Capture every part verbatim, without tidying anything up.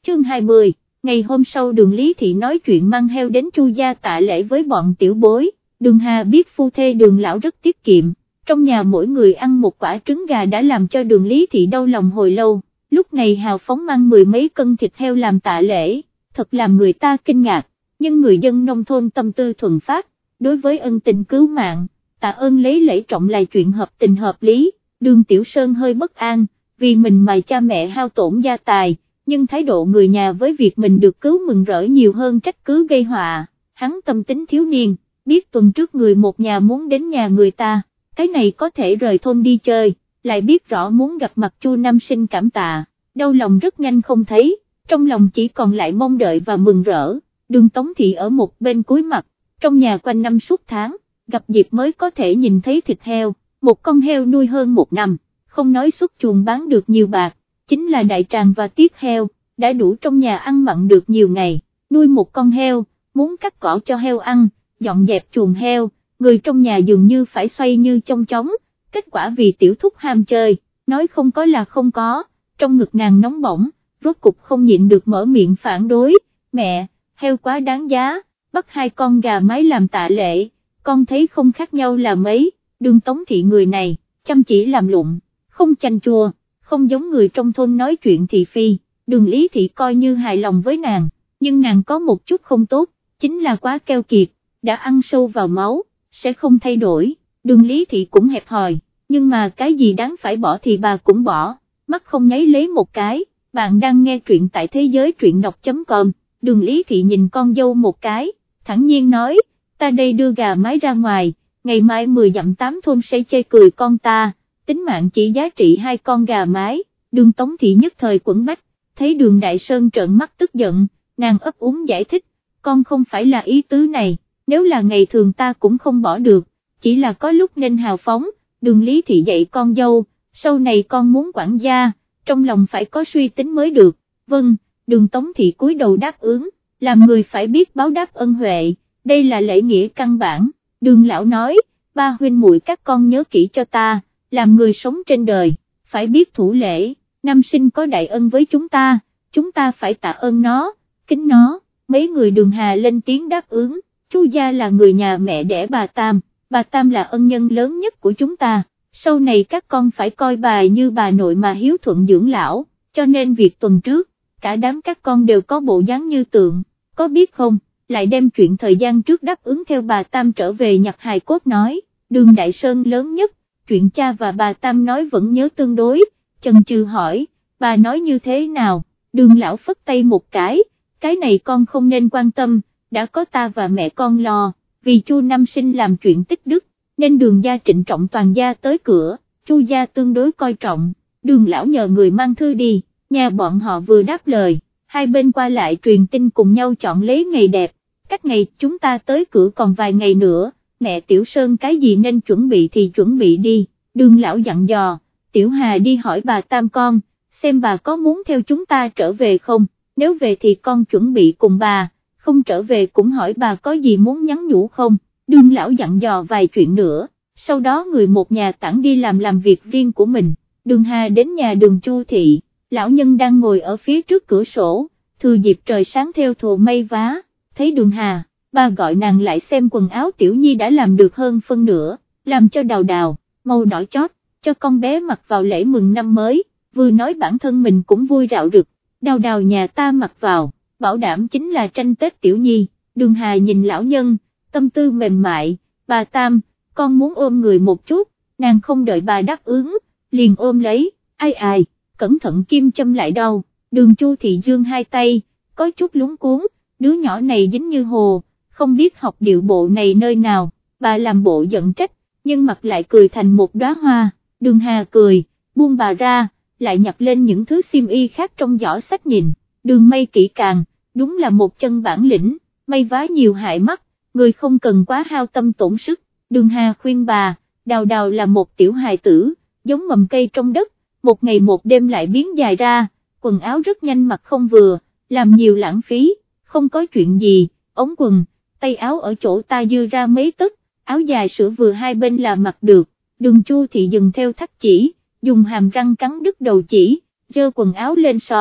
chương hai mươi, ngày hôm sau Đường Lý Thị nói chuyện mang heo đến Chu gia tạ lễ với bọn tiểu bối. Đường Hà biết phu thê Đường lão rất tiết kiệm, trong nhà mỗi người ăn một quả trứng gà đã làm cho Đường Lý Thị đau lòng hồi lâu, lúc này hào phóng mang mười mấy cân thịt heo làm tạ lễ, thật làm người ta kinh ngạc, nhưng người dân nông thôn tâm tư thuần phát, đối với ân tình cứu mạng, tạ ơn lấy lễ trọng là chuyện hợp tình hợp lý. Đường Tiểu Sơn hơi bất an, vì mình mà cha mẹ hao tổn gia tài, nhưng thái độ người nhà với việc mình được cứu mừng rỡ nhiều hơn trách cứ gây họa, hắn tâm tính thiếu niên, biết tuần trước người một nhà muốn đến nhà người ta, cái này có thể rời thôn đi chơi, lại biết rõ muốn gặp mặt Chu Nam Sinh cảm tạ, đau lòng rất nhanh không thấy, trong lòng chỉ còn lại mong đợi và mừng rỡ. Đường Tống Thị ở một bên cúi mặt, trong nhà quanh năm suốt tháng, gặp dịp mới có thể nhìn thấy thịt heo, một con heo nuôi hơn một năm, không nói xuất chuồng bán được nhiều bạc, chính là đại tràng và tiết heo, đã đủ trong nhà ăn mặn được nhiều ngày, nuôi một con heo, muốn cắt cỏ cho heo ăn, dọn dẹp chuồng heo, người trong nhà dường như phải xoay như trong chóng, kết quả vì tiểu thúc ham chơi, nói không có là không có, trong ngực nàng nóng bỏng, rốt cục không nhịn được mở miệng phản đối, mẹ, heo quá đáng giá, bắt hai con gà mái làm tạ lễ, con thấy không khác nhau là mấy. Đường Tống Thị người này, chăm chỉ làm lụng, không chanh chua, không giống người trong thôn nói chuyện thị phi. Đường Lý Thị coi như hài lòng với nàng, nhưng nàng có một chút không tốt, chính là quá keo kiệt, đã ăn sâu vào máu, sẽ không thay đổi. Đường Lý Thị cũng hẹp hòi, nhưng mà cái gì đáng phải bỏ thì bà cũng bỏ, mắt không nháy lấy một cái. Bạn đang nghe truyện tại thế giới truyện đọc chấm com. Đường Lý Thị nhìn con dâu một cái, thẳng nhiên nói, ta đây đưa gà mái ra ngoài, ngày mai mười dặm tám thôn sẽ chê cười con ta, tính mạng chỉ giá trị hai con gà mái. Đường Tống Thị nhất thời quẫn bách, thấy Đường Đại Sơn trợn mắt tức giận, nàng ấp úng giải thích, con không phải là ý tứ này, nếu là ngày thường ta cũng không bỏ được, chỉ là có lúc nên hào phóng. Đường Lý Thị dạy con dâu, sau này con muốn quản gia, trong lòng phải có suy tính mới được. Vâng, Đường Tống Thị cúi đầu đáp ứng, làm người phải biết báo đáp ân huệ, đây là lễ nghĩa căn bản. Đường lão nói, ba huynh muội các con nhớ kỹ cho ta, làm người sống trên đời, phải biết thủ lễ, Nam Sinh có đại ân với chúng ta, chúng ta phải tạ ơn nó, kính nó. Mấy người Đường Hà lên tiếng đáp ứng, Chu gia là người nhà mẹ đẻ bà Tam, bà Tam là ân nhân lớn nhất của chúng ta, sau này các con phải coi bà như bà nội mà hiếu thuận dưỡng lão, cho nên việc tuần trước, cả đám các con đều có bộ dáng như tượng, có biết không? Lại đem chuyện thời gian trước đáp ứng theo bà Tam trở về nhặt hài cốt nói. Đường Đại Sơn lớn nhất, chuyện cha và bà Tam nói vẫn nhớ tương đối, chần chừ hỏi, bà nói như thế nào? Đường lão phất tay một cái, cái này con không nên quan tâm, đã có ta và mẹ con lo, vì Chu Nam Sinh làm chuyện tích đức, nên Đường gia trịnh trọng toàn gia tới cửa, Chu gia tương đối coi trọng. Đường lão nhờ người mang thư đi, nhà bọn họ vừa đáp lời, hai bên qua lại truyền tin cùng nhau chọn lấy ngày đẹp. Cách ngày chúng ta tới cửa còn vài ngày nữa, mẹ Tiểu Sơn cái gì nên chuẩn bị thì chuẩn bị đi. Đường lão dặn dò, Tiểu Hà đi hỏi bà Tam con, xem bà có muốn theo chúng ta trở về không, nếu về thì con chuẩn bị cùng bà, không trở về cũng hỏi bà có gì muốn nhắn nhủ không. Đường lão dặn dò vài chuyện nữa, sau đó người một nhà tản đi làm làm việc riêng của mình. Đường Hà đến nhà Đường Chu Thị, lão nhân đang ngồi ở phía trước cửa sổ, thừa dịp trời sáng theo thồ mây vá. Thấy Đường Hà, bà gọi nàng lại xem quần áo Tiểu Nhi đã làm được hơn phân nửa, làm cho đào đào, màu đỏ chót, cho con bé mặc vào lễ mừng năm mới, vừa nói bản thân mình cũng vui rạo rực, đào đào nhà ta mặc vào, bảo đảm chính là tranh Tết Tiểu Nhi. Đường Hà nhìn lão nhân, tâm tư mềm mại, bà Tam, con muốn ôm người một chút, nàng không đợi bà đáp ứng, liền ôm lấy, ai ai, cẩn thận kim châm lại đau. Đường Chu Thị dương hai tay, có chút lúng cuốn, đứa nhỏ này dính như hồ, không biết học điệu bộ này nơi nào, bà làm bộ giận trách, nhưng mặt lại cười thành một đóa hoa. Đường Hà cười, buông bà ra, lại nhặt lên những thứ xiêm y khác trong giỏ sách nhìn, đường may kỹ càng, đúng là một chân bản lĩnh, may vá nhiều hại mắt, người không cần quá hao tâm tổn sức. Đường Hà khuyên bà, đào đào là một tiểu hài tử, giống mầm cây trong đất, một ngày một đêm lại biến dài ra, quần áo rất nhanh mặc không vừa, làm nhiều lãng phí, không có chuyện gì, ống quần, tay áo ở chỗ ta dư ra mấy tấc, áo dài sửa vừa hai bên là mặc được. Đường Chu Thị dừng theo thắt chỉ, dùng hàm răng cắn đứt đầu chỉ, giơ quần áo lên sò,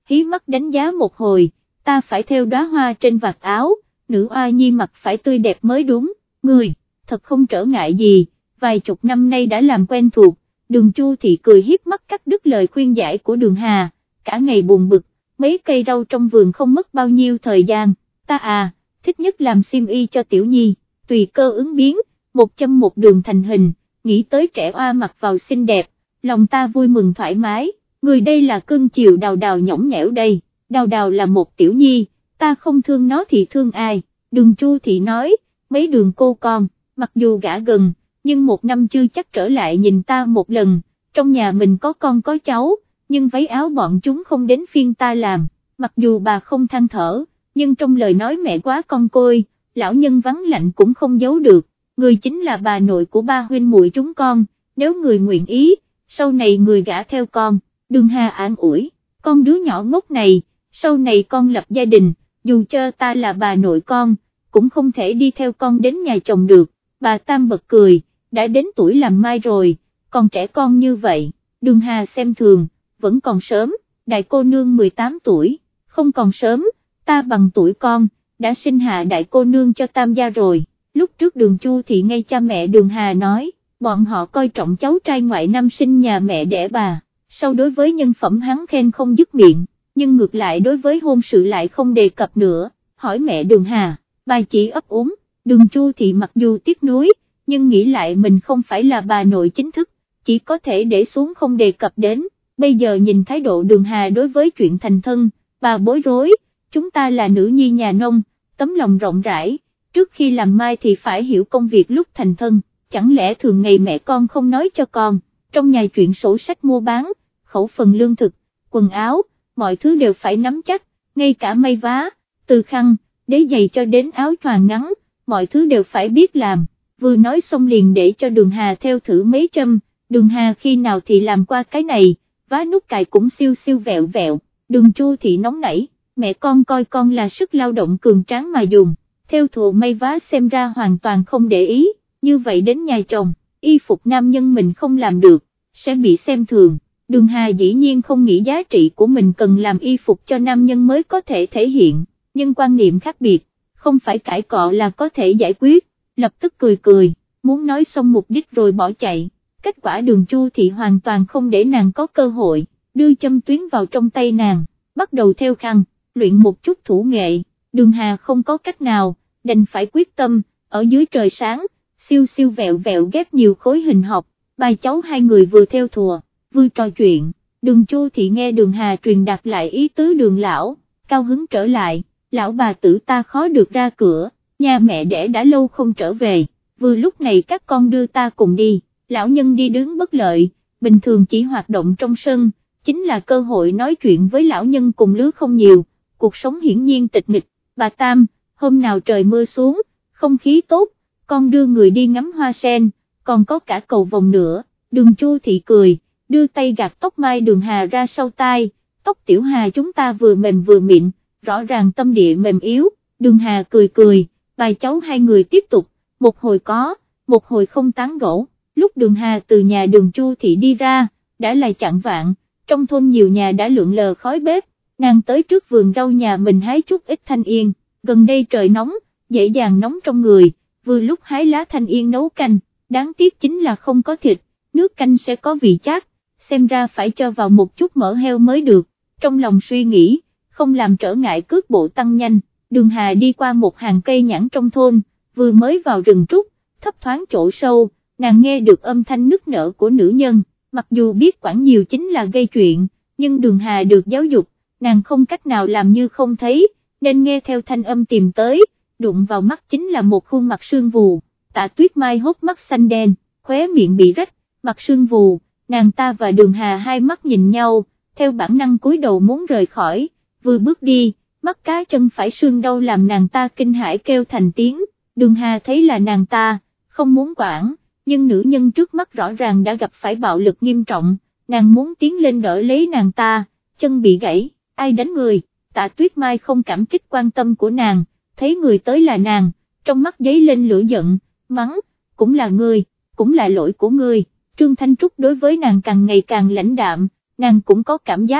hí mắt đánh giá một hồi, ta phải theo đóa hoa trên vạt áo, nữ oa nhi mặt phải tươi đẹp mới đúng, người, thật không trở ngại gì, vài chục năm nay đã làm quen thuộc. Đường Chu Thị cười hiếp mắt cắt đứt lời khuyên giải của Đường Hà, cả ngày buồn bực, mấy cây rau trong vườn không mất bao nhiêu thời gian, ta à, thích nhất làm xiêm y cho Tiểu Nhi, tùy cơ ứng biến, một châm một đường thành hình, nghĩ tới trẻ oa mặc vào xinh đẹp, lòng ta vui mừng thoải mái, người đây là cưng chiều Đào Đào nhõng nhẽo đây, Đào Đào là một Tiểu Nhi, ta không thương nó thì thương ai, Đường Chu Thị nói, mấy đường cô con, mặc dù gả gần, nhưng một năm chưa chắc trở lại nhìn ta một lần, trong nhà mình có con có cháu, nhưng váy áo bọn chúng không đến phiên ta làm, mặc dù bà không than thở, nhưng trong lời nói mẹ quá con côi, lão nhân vắng lạnh cũng không giấu được, người chính là bà nội của ba huynh muội chúng con, nếu người nguyện ý, sau này người gả theo con, Đường Hà an ủi, con đứa nhỏ ngốc này, sau này con lập gia đình, dù cho ta là bà nội con, cũng không thể đi theo con đến nhà chồng được, bà Tam bật cười, đã đến tuổi làm mai rồi, còn trẻ con như vậy, Đường Hà xem thường, vẫn còn sớm, đại cô nương mười tám tuổi, không còn sớm, ta bằng tuổi con, đã sinh hạ đại cô nương cho Tam gia rồi, lúc trước Đường Chu Thị nghe cha mẹ Đường Hà nói, bọn họ coi trọng cháu trai ngoại nam sinh nhà mẹ đẻ bà, sau đối với nhân phẩm hắn khen không dứt miệng, nhưng ngược lại đối với hôn sự lại không đề cập nữa, hỏi mẹ Đường Hà, bà chỉ ấp úng, Đường Chu Thị mặc dù tiếc nuối, nhưng nghĩ lại mình không phải là bà nội chính thức, chỉ có thể để xuống không đề cập đến, bây giờ nhìn thái độ Đường Hà đối với chuyện thành thân, bà bối rối, chúng ta là nữ nhi nhà nông, tấm lòng rộng rãi, trước khi làm mai thì phải hiểu công việc lúc thành thân, chẳng lẽ thường ngày mẹ con không nói cho con, trong nhà chuyện sổ sách mua bán, khẩu phần lương thực, quần áo, mọi thứ đều phải nắm chắc, ngay cả may vá, từ khăn, đế giày cho đến áo choàng ngắn, mọi thứ đều phải biết làm, vừa nói xong liền để cho Đường Hà theo thử mấy châm, Đường Hà khi nào thì làm qua cái này, vá nút cài cũng siêu siêu vẹo vẹo, Đường Chu Thị nóng nảy, mẹ con coi con là sức lao động cường tráng mà dùng, theo thùa may vá xem ra hoàn toàn không để ý, như vậy đến nhà chồng, y phục nam nhân mình không làm được, sẽ bị xem thường. Đường Hà dĩ nhiên không nghĩ giá trị của mình cần làm y phục cho nam nhân mới có thể thể hiện, nhưng quan niệm khác biệt, không phải cãi cọ là có thể giải quyết, lập tức cười cười, muốn nói xong mục đích rồi bỏ chạy, kết quả Đường Chu Thị hoàn toàn không để nàng có cơ hội, đưa châm tuyến vào trong tay nàng, bắt đầu theo khăn, luyện một chút thủ nghệ, Đường Hà không có cách nào, đành phải quyết tâm, ở dưới trời sáng, siêu siêu vẹo vẹo ghép nhiều khối hình học, ba cháu hai người vừa theo thùa, vừa trò chuyện, Đường Chu Thị nghe Đường Hà truyền đạt lại ý tứ Đường lão, cao hứng trở lại, lão bà tử ta khó được ra cửa, nhà mẹ đẻ đã lâu không trở về, vừa lúc này các con đưa ta cùng đi, lão nhân đi đứng bất lợi, bình thường chỉ hoạt động trong sân, chính là cơ hội nói chuyện với lão nhân cùng lứa không nhiều, cuộc sống hiển nhiên tịch mịch, bà Tam, hôm nào trời mưa xuống, không khí tốt, con đưa người đi ngắm hoa sen, còn có cả cầu vồng nữa, Đường Chu Thị cười, đưa tay gạt tóc mai Đường Hà ra sau tai, tóc Tiểu Hà chúng ta vừa mềm vừa mịn, rõ ràng tâm địa mềm yếu, Đường Hà cười cười, bài cháu hai người tiếp tục, một hồi có, một hồi không tán gẫu, lúc Đường Hà từ nhà Đường Chu Thị đi ra, đã là chạng vạng, trong thôn nhiều nhà đã lượn lờ khói bếp, nàng tới trước vườn rau nhà mình hái chút ít thanh yên, gần đây trời nóng, dễ dàng nóng trong người, vừa lúc hái lá thanh yên nấu canh, đáng tiếc chính là không có thịt, nước canh sẽ có vị chát, xem ra phải cho vào một chút mỡ heo mới được, trong lòng suy nghĩ, không làm trở ngại cước bộ tăng nhanh, Đường Hà đi qua một hàng cây nhãn trong thôn, vừa mới vào rừng trúc, thấp thoáng chỗ sâu, nàng nghe được âm thanh nức nở của nữ nhân, mặc dù biết quản nhiều chính là gây chuyện, nhưng Đường Hà được giáo dục, nàng không cách nào làm như không thấy, nên nghe theo thanh âm tìm tới, đụng vào mắt chính là một khuôn mặt sương vù, Tạ Tuyết Mai hốc mắt xanh đen, khóe miệng bị rách, mặt sương vù, nàng ta và Đường Hà hai mắt nhìn nhau, theo bản năng cúi đầu muốn rời khỏi, vừa bước đi, mắt cá chân phải sưng đau làm nàng ta kinh hãi kêu thành tiếng, Đường Hà thấy là nàng ta, không muốn quản, nhưng nữ nhân trước mắt rõ ràng đã gặp phải bạo lực nghiêm trọng, nàng muốn tiến lên đỡ lấy nàng ta, chân bị gãy, ai đánh người, Tạ Tuyết Mai không cảm kích quan tâm của nàng, thấy người tới là nàng, trong mắt giấy lên lửa giận, mắng, cũng là ngươi, cũng là lỗi của ngươi, Trương Thanh Trúc đối với nàng càng ngày càng lãnh đạm, nàng cũng có cảm giác,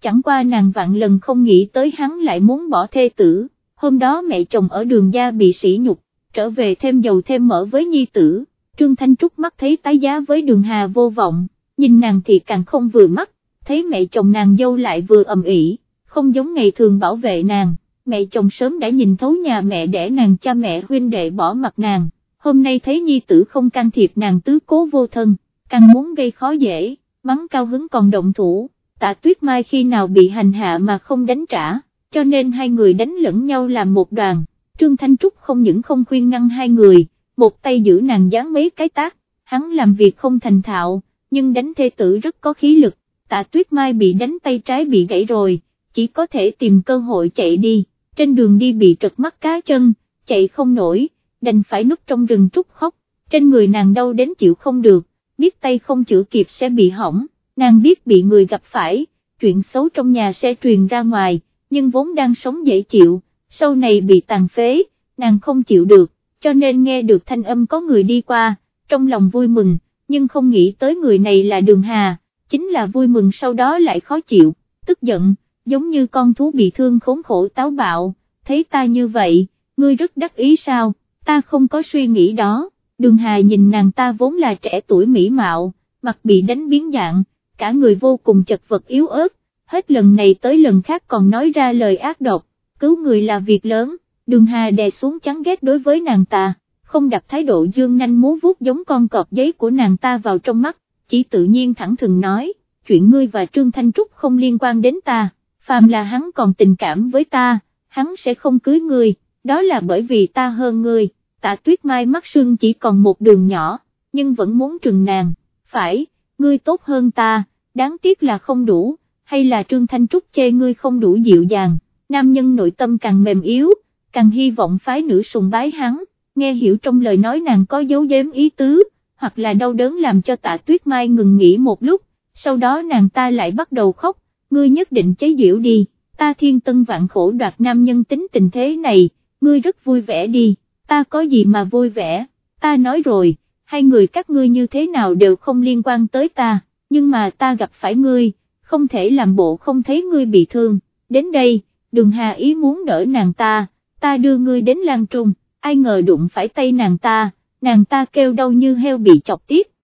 chẳng qua nàng vạn lần không nghĩ tới hắn lại muốn bỏ thê tử. Hôm đó mẹ chồng ở Đường gia bị sỉ nhục, trở về thêm dầu thêm mỡ với nhi tử, Trương Thanh Trúc mắt thấy tái giá với Đường Hà vô vọng, nhìn nàng thì càng không vừa mắt, thấy mẹ chồng nàng dâu lại vừa ầm ĩ, không giống ngày thường bảo vệ nàng, mẹ chồng sớm đã nhìn thấu nhà mẹ đẻ nàng, cha mẹ huynh đệ bỏ mặt nàng, hôm nay thấy nhi tử không can thiệp nàng tứ cố vô thân, càng muốn gây khó dễ, mắng cao hứng còn động thủ. Tạ Tuyết Mai khi nào bị hành hạ mà không đánh trả, cho nên hai người đánh lẫn nhau làm một đoàn. Trương Thanh Trúc không những không khuyên ngăn hai người, một tay giữ nàng giáng mấy cái tát, hắn làm việc không thành thạo, nhưng đánh thê tử rất có khí lực. Tạ Tuyết Mai bị đánh tay trái bị gãy rồi, chỉ có thể tìm cơ hội chạy đi, trên đường đi bị trật mắt cá chân, chạy không nổi, đành phải núp trong rừng trúc khóc, trên người nàng đau đến chịu không được, biết tay không chữa kịp sẽ bị hỏng. Nàng biết bị người gặp phải, chuyện xấu trong nhà sẽ truyền ra ngoài, nhưng vốn đang sống dễ chịu, sau này bị tàn phế, nàng không chịu được, cho nên nghe được thanh âm có người đi qua, trong lòng vui mừng, nhưng không nghĩ tới người này là Đường Hà, chính là vui mừng sau đó lại khó chịu, tức giận, giống như con thú bị thương khốn khổ táo bạo, thấy ta như vậy, ngươi rất đắc ý sao, ta không có suy nghĩ đó. Đường Hà nhìn nàng ta vốn là trẻ tuổi mỹ mạo, mặt bị đánh biến dạng, cả người vô cùng chật vật yếu ớt, hết lần này tới lần khác còn nói ra lời ác độc, cứu người là việc lớn. Đường Hà đè xuống chán ghét đối với nàng ta, không đặt thái độ dương nanh múa vuốt giống con cọp giấy của nàng ta vào trong mắt, chỉ tự nhiên thẳng thừng nói, chuyện ngươi và Trương Thanh Trúc không liên quan đến ta, phàm là hắn còn tình cảm với ta, hắn sẽ không cưới ngươi, đó là bởi vì ta hơn ngươi. Tạ Tuyết Mai mắt sưng chỉ còn một đường nhỏ, nhưng vẫn muốn trừng nàng, phải, ngươi tốt hơn ta, đáng tiếc là không đủ, hay là Trương Thanh Trúc chê ngươi không đủ dịu dàng. Nam nhân nội tâm càng mềm yếu, càng hy vọng phái nữ sùng bái hắn, nghe hiểu trong lời nói nàng có giấu giếm ý tứ, hoặc là đau đớn làm cho Tạ Tuyết Mai ngừng nghỉ một lúc, sau đó nàng ta lại bắt đầu khóc, ngươi nhất định chế giễu đi, ta thiên tân vạn khổ đoạt nam nhân tính tình thế này, ngươi rất vui vẻ đi, ta có gì mà vui vẻ, ta nói rồi, hai người các ngươi như thế nào đều không liên quan tới ta, nhưng mà ta gặp phải ngươi, không thể làm bộ không thấy ngươi bị thương, đến đây, Đường Hà ý muốn đỡ nàng ta, ta đưa ngươi đến Lan Trung, ai ngờ đụng phải tay nàng ta, nàng ta kêu đau như heo bị chọc tiết,